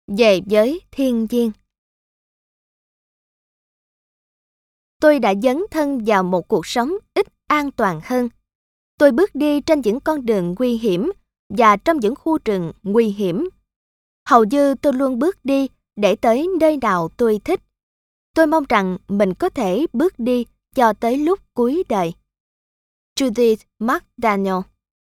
về với thiên nhiên. Tôi đã dấn thân vào một cuộc sống ít an toàn hơn. Tôi bước đi trên những con đường nguy hiểm và trong những khu rừng nguy hiểm. Hầu như tôi luôn bước đi để tới nơi nào tôi thích. Tôi mong rằng mình có thể bước đi cho tới lúc cuối đời. Judith McDaniel.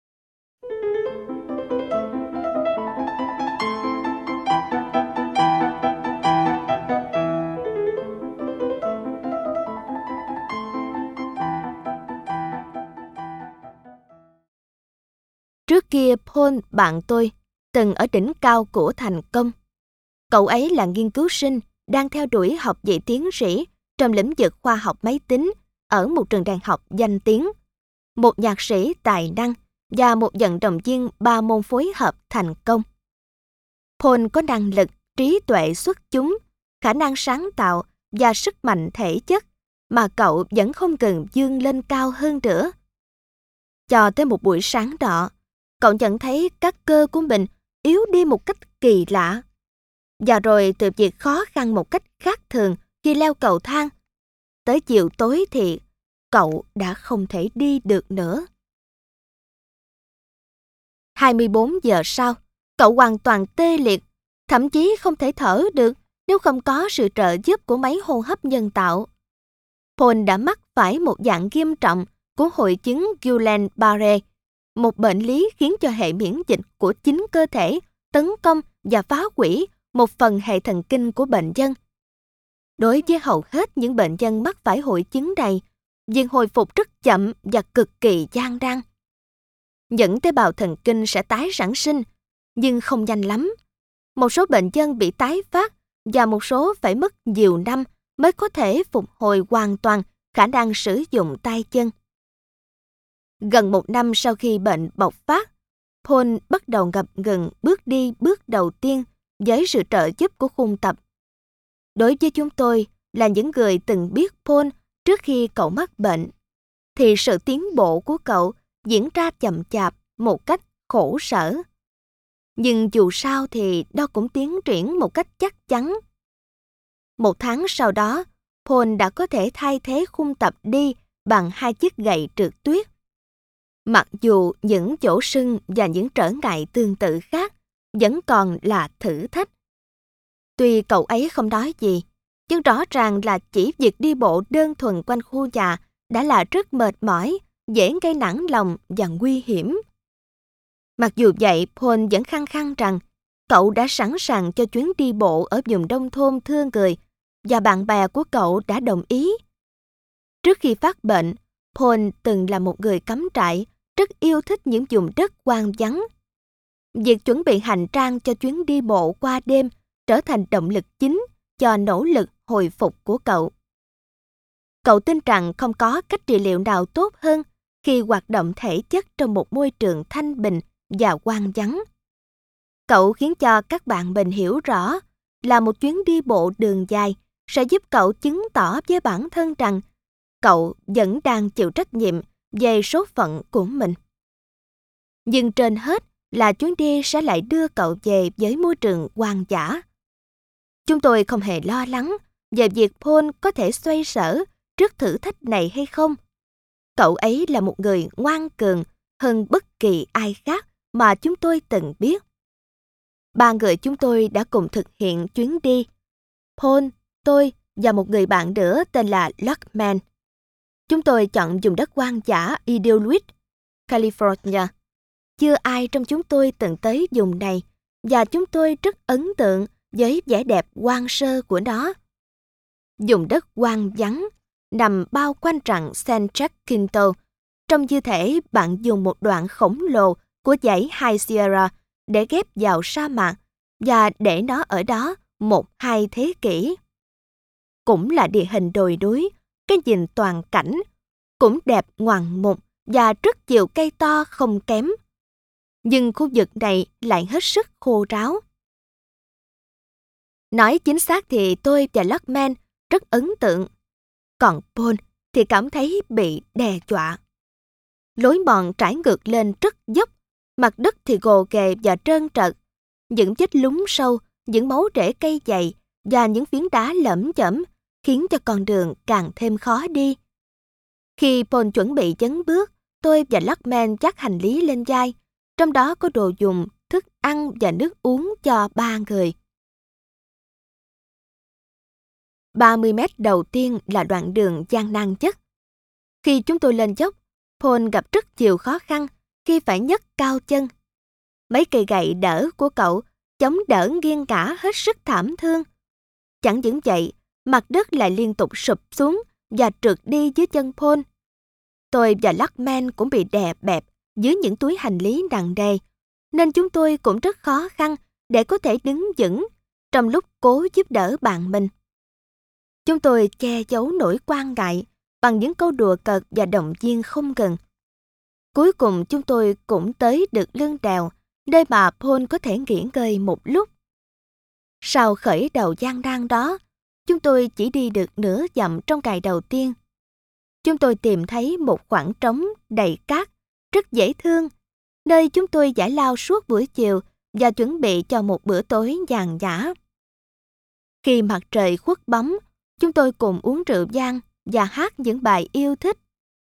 Trước kia Paul, bạn tôi, từng ở đỉnh cao của thành công. Cậu ấy là nghiên cứu sinh đang theo đuổi học vị tiến sĩ trong lĩnh vực khoa học máy tính ở một trường đại học danh tiếng, một nhạc sĩ tài năng và một vận động viên 3 môn phối hợp thành công. Paul có năng lực, trí tuệ xuất chúng, khả năng sáng tạo và sức mạnh thể chất mà cậu vẫn không cần vươn lên cao hơn nữa. Cho tới một buổi sáng nọ, cậu nhận thấy các cơ của mình yếu đi một cách kỳ lạ. Và rồi từ việc khó khăn một cách khác thường khi leo cầu thang, tới chiều tối thì cậu đã không thể đi được nữa. 24 giờ sau, cậu hoàn toàn tê liệt, thậm chí không thể thở được nếu không có sự trợ giúp của máy hô hấp nhân tạo. Paul đã mắc phải một dạng nghiêm trọng của hội chứng Guillain-Barré, một bệnh lý khiến cho hệ miễn dịch của chính cơ thể tấn công và phá hủy một phần hệ thần kinh của bệnh nhân. Đối với hầu hết những bệnh nhân mắc phải hội chứng này, việc hồi phục rất chậm và cực kỳ gian nan. Những tế bào thần kinh sẽ tái sản sinh, nhưng không nhanh lắm. Một số bệnh nhân bị tái phát và một số phải mất nhiều năm mới có thể phục hồi hoàn toàn khả năng sử dụng tay chân. Gần 1 năm sau khi bệnh bộc phát, Paul bắt đầu ngập ngừng bước đi bước đầu tiên với sự trợ giúp của khung tập. Đối với chúng tôi là những người từng biết Paul trước khi cậu mắc bệnh, thì sự tiến bộ của cậu diễn ra chậm chạp một cách khổ sở. Nhưng dù sao thì đó cũng tiến triển một cách chắc chắn. 1 tháng sau đó, Paul đã có thể thay thế khung tập đi bằng 2 chiếc gậy trượt tuyết. Mặc dù những chỗ sưng và những trở ngại tương tự khác vẫn còn là thử thách. Tuy cậu ấy không nói gì, nhưng rõ ràng là chỉ việc đi bộ đơn thuần quanh khu nhà đã là rất mệt mỏi, dễ gây nản lòng và nguy hiểm. Mặc dù vậy, Paul vẫn khăng khăng rằng cậu đã sẵn sàng cho chuyến đi bộ ở vùng nông thôn thưa người, và bạn bè của cậu đã đồng ý. Trước khi phát bệnh, Paul từng là một người cắm trại, rất yêu thích những vùng đất hoang vắng. Việc chuẩn bị hành trang cho chuyến đi bộ qua đêm trở thành động lực chính cho nỗ lực hồi phục của cậu. Cậu tin rằng không có cách trị liệu nào tốt hơn khi hoạt động thể chất trong một môi trường thanh bình và hoang vắng. Cậu khiến cho các bạn mình hiểu rõ là một chuyến đi bộ đường dài sẽ giúp cậu chứng tỏ với bản thân rằng cậu vẫn đang chịu trách nhiệm về số phận của mình. Nhưng trên hết là chuyến đi sẽ lại đưa cậu về với môi trường hoang dã. Chúng tôi không hề lo lắng về việc Paul có thể xoay sở trước thử thách này hay không. Cậu ấy là một người ngoan cường hơn bất kỳ ai khác mà chúng tôi từng biết. 3 người chúng tôi đã cùng thực hiện chuyến đi. Paul, tôi và một người bạn nữa tên là Luckman. Chúng tôi chọn vùng đất hoang dã Idyllwick, California. Chưa ai trong chúng tôi từng tới vùng này, và chúng tôi rất ấn tượng với vẻ đẹp hoang sơ của nó. Vùng đất hoang vắng, nằm bao quanh rặng San Jacinto, trông như thể bạn dùng một đoạn khổng lồ của dãy High Sierra để ghép vào sa mạc và để nó ở đó 1-2 thế kỷ. Cũng là địa hình đồi núi, cái nhìn toàn cảnh, cũng đẹp ngoạn mục và rất nhiều cây to không kém. Nhưng khu vực này lại hết sức khô ráo. Nói chính xác thì tôi và Luckman rất ấn tượng. Còn Paul thì cảm thấy bị đe dọa. Lối mòn trải ngược lên rất dốc, mặt đất thì gồ ghề và trơn trật. Những vết lún sâu những mấu rễ cây dày và những phiến đá lởm chởm khiến cho con đường càng thêm khó đi. Khi Paul chuẩn bị chấn bước, tôi và Luckman dắt hành lý lên vai, trong đó có đồ dùng, thức ăn và nước uống cho 3 người. 30 mét đầu tiên là đoạn đường gian nan nhất. Khi chúng tôi lên dốc, Paul gặp rất nhiều khó khăn khi phải nhấc cao chân. Mấy cây gậy đỡ của cậu chống đỡ nghiêng ngả hết sức thảm thương. Chẳng những vậy, mặt đất lại liên tục sụp xuống và trượt đi dưới chân Paul. Tôi và Luckman cũng bị đè bẹp dưới những túi hành lý nặng nề, nên chúng tôi cũng rất khó khăn để có thể đứng vững trong lúc cố giúp đỡ bạn mình. Chúng tôi che giấu nỗi quan ngại bằng những câu đùa cợt và động viên không ngừng. Cuối cùng chúng tôi cũng tới được lưng đèo, nơi mà Paul có thể nghỉ ngơi một lúc. Sau khởi đầu gian nan đó, chúng tôi chỉ đi được nửa dặm trong ngày đầu tiên. Chúng tôi tìm thấy một khoảng trống đầy cát, rất dễ thương, nơi chúng tôi giải lao suốt buổi chiều và chuẩn bị cho một bữa tối nhàn nhã. Khi mặt trời khuất bóng, chúng tôi cùng uống rượu vang và hát những bài yêu thích.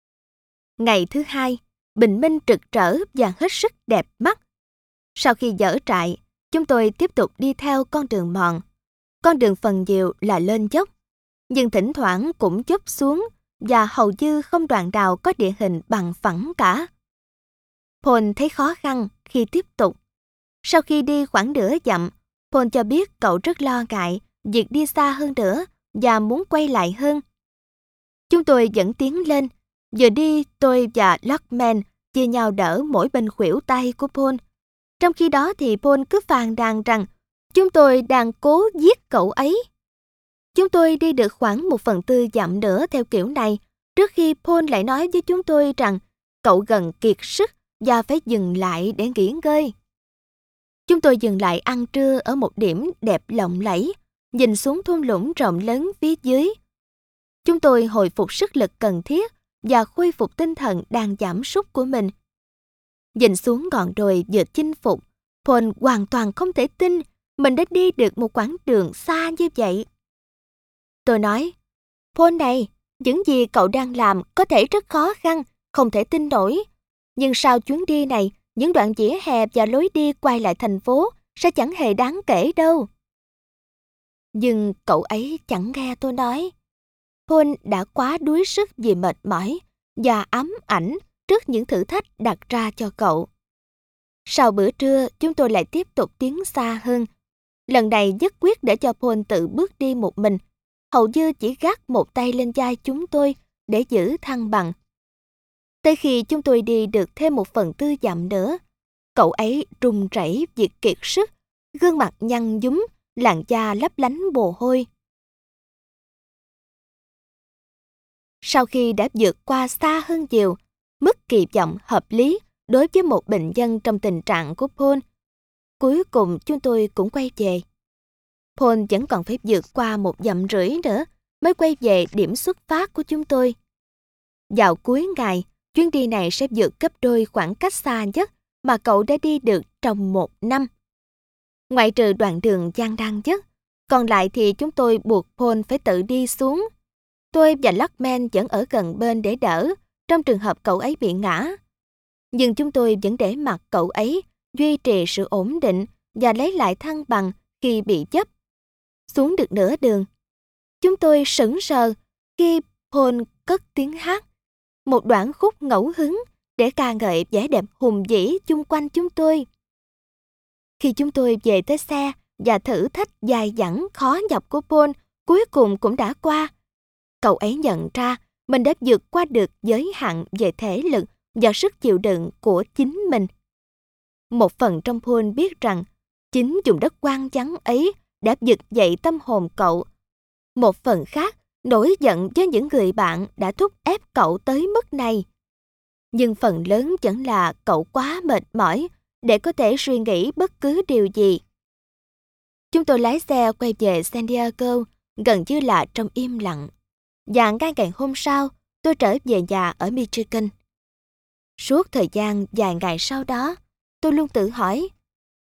Ngày thứ hai, bình minh rực rỡ và hết sức đẹp mắt. Sau khi dỡ trại, chúng tôi tiếp tục đi theo con đường mòn. Con đường phần nhiều là lên dốc, nhưng thỉnh thoảng cũng dốc xuống và hầu như không đoạn nào có địa hình bằng phẳng cả. Paul thấy khó khăn khi tiếp tục. Sau khi đi khoảng nửa dặm, Paul cho biết cậu rất lo ngại việc đi xa hơn nữa và muốn quay lại hơn. Chúng tôi vẫn tiến lên. Vừa đi, tôi và Luckman chia nhau đỡ mỗi bên khuỷu tay của Paul. Trong khi đó thì Paul cứ phàn nàn rằng chúng tôi đang cố giết cậu ấy. Chúng tôi đi được khoảng 1/4 dặm nữa theo kiểu này, trước khi Paul lại nói với chúng tôi rằng cậu gần kiệt sức và phải dừng lại để nghỉ ngơi. Chúng tôi dừng lại ăn trưa ở một điểm đẹp lộng lẫy, nhìn xuống thung lũng rộng lớn phía dưới. Chúng tôi hồi phục sức lực cần thiết và khôi phục tinh thần đang giảm sút của mình. Nhìn xuống ngọn đồi vừa chinh phục, Paul hoàn toàn không thể tin mình đã đi được một quãng đường xa như vậy. Tôi nói, Paul này, những gì cậu đang làm có thể rất khó khăn, không thể tin nổi. Nhưng sau chuyến đi này, những đoạn vỉa hè và lối đi quay lại thành phố sẽ chẳng hề đáng kể đâu. Nhưng cậu ấy chẳng nghe tôi nói. Paul đã quá đuối sức vì mệt mỏi và ám ảnh trước những thử thách đặt ra cho cậu. Sau bữa trưa, chúng tôi lại tiếp tục tiến xa hơn. Lần này nhất quyết để cho Paul tự bước đi một mình, hầu như chỉ gác một tay lên vai chúng tôi để giữ thăng bằng. Tới khi chúng tôi đi được thêm 1/4 dặm nữa, cậu ấy run rẩy vì kiệt sức, gương mặt nhăn nhúm, làn da lấp lánh mồ hôi. Sau khi đã vượt qua xa hơn nhiều mức kỳ vọng hợp lý đối với một bệnh nhân trong tình trạng của Paul, cuối cùng chúng tôi cũng quay về. Paul vẫn còn phải vượt qua 1,5 dặm nữa mới quay về điểm xuất phát của chúng tôi. Vào cuối ngày, chuyến đi này sẽ vượt gấp đôi khoảng cách xa nhất mà cậu đã đi được trong 1 năm. Ngoại trừ đoạn đường gian nan nhất, còn lại thì chúng tôi buộc Paul phải tự đi xuống. Tôi và Luckman vẫn ở gần bên để đỡ trong trường hợp cậu ấy bị ngã. Nhưng chúng tôi vẫn để mặc cậu ấy duy trì sự ổn định và lấy lại thăng bằng khi bị dấp. Xuống được nửa đường, chúng tôi sững sờ khi Paul cất tiếng hát, một đoạn khúc ngẫu hứng để ca ngợi vẻ đẹp hùng vĩ chung quanh chúng tôi. Khi chúng tôi về tới xe và thử thách dài dẳng khó nhọc của Paul cuối cùng cũng đã qua, cậu ấy nhận ra mình đã vượt qua được giới hạn về thể lực và sức chịu đựng của chính mình. Một phần trong Paul biết rằng chính vùng đất hoang vắng ấy đã vực dậy tâm hồn cậu. Một phần khác nổi giận với những người bạn đã thúc ép cậu tới mức này. Nhưng phần lớn vẫn là cậu quá mệt mỏi để có thể suy nghĩ bất cứ điều gì. Chúng tôi lái xe quay về San Diego gần như là trong im lặng. Và ngay ngày hôm sau, tôi trở về nhà ở Michigan. Suốt thời gian vài ngày sau đó, tôi luôn tự hỏi,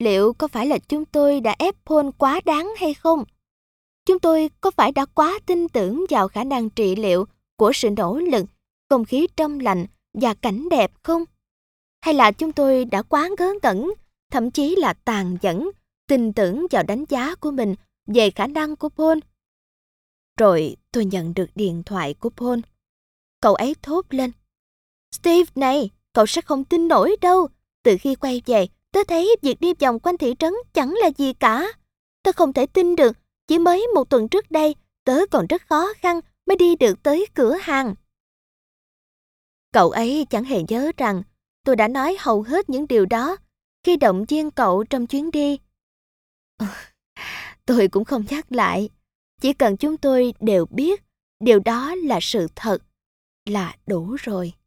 liệu có phải là chúng tôi đã ép Paul quá đáng hay không? Chúng tôi có phải đã quá tin tưởng vào khả năng trị liệu của sự nỗ lực, không khí trong lành và cảnh đẹp không? Hay là chúng tôi đã quá ngớ ngẩn, thậm chí là tàn nhẫn, tin tưởng vào đánh giá của mình về khả năng của Paul? Rồi tôi nhận được điện thoại của Paul. Cậu ấy thốt lên: Steve này, cậu sẽ không tin nổi đâu. Từ khi quay về, tớ thấy việc đi vòng quanh thị trấn chẳng là gì cả. Tớ không thể tin được, chỉ mới một tuần trước đây, tớ còn rất khó khăn mới đi được tới cửa hàng. Cậu ấy chẳng hề nhớ rằng tôi đã nói hầu hết những điều đó khi động viên cậu trong chuyến đi. Tôi cũng không nhắc lại. Chỉ cần chúng tôi đều biết điều đó là sự thật là đủ rồi.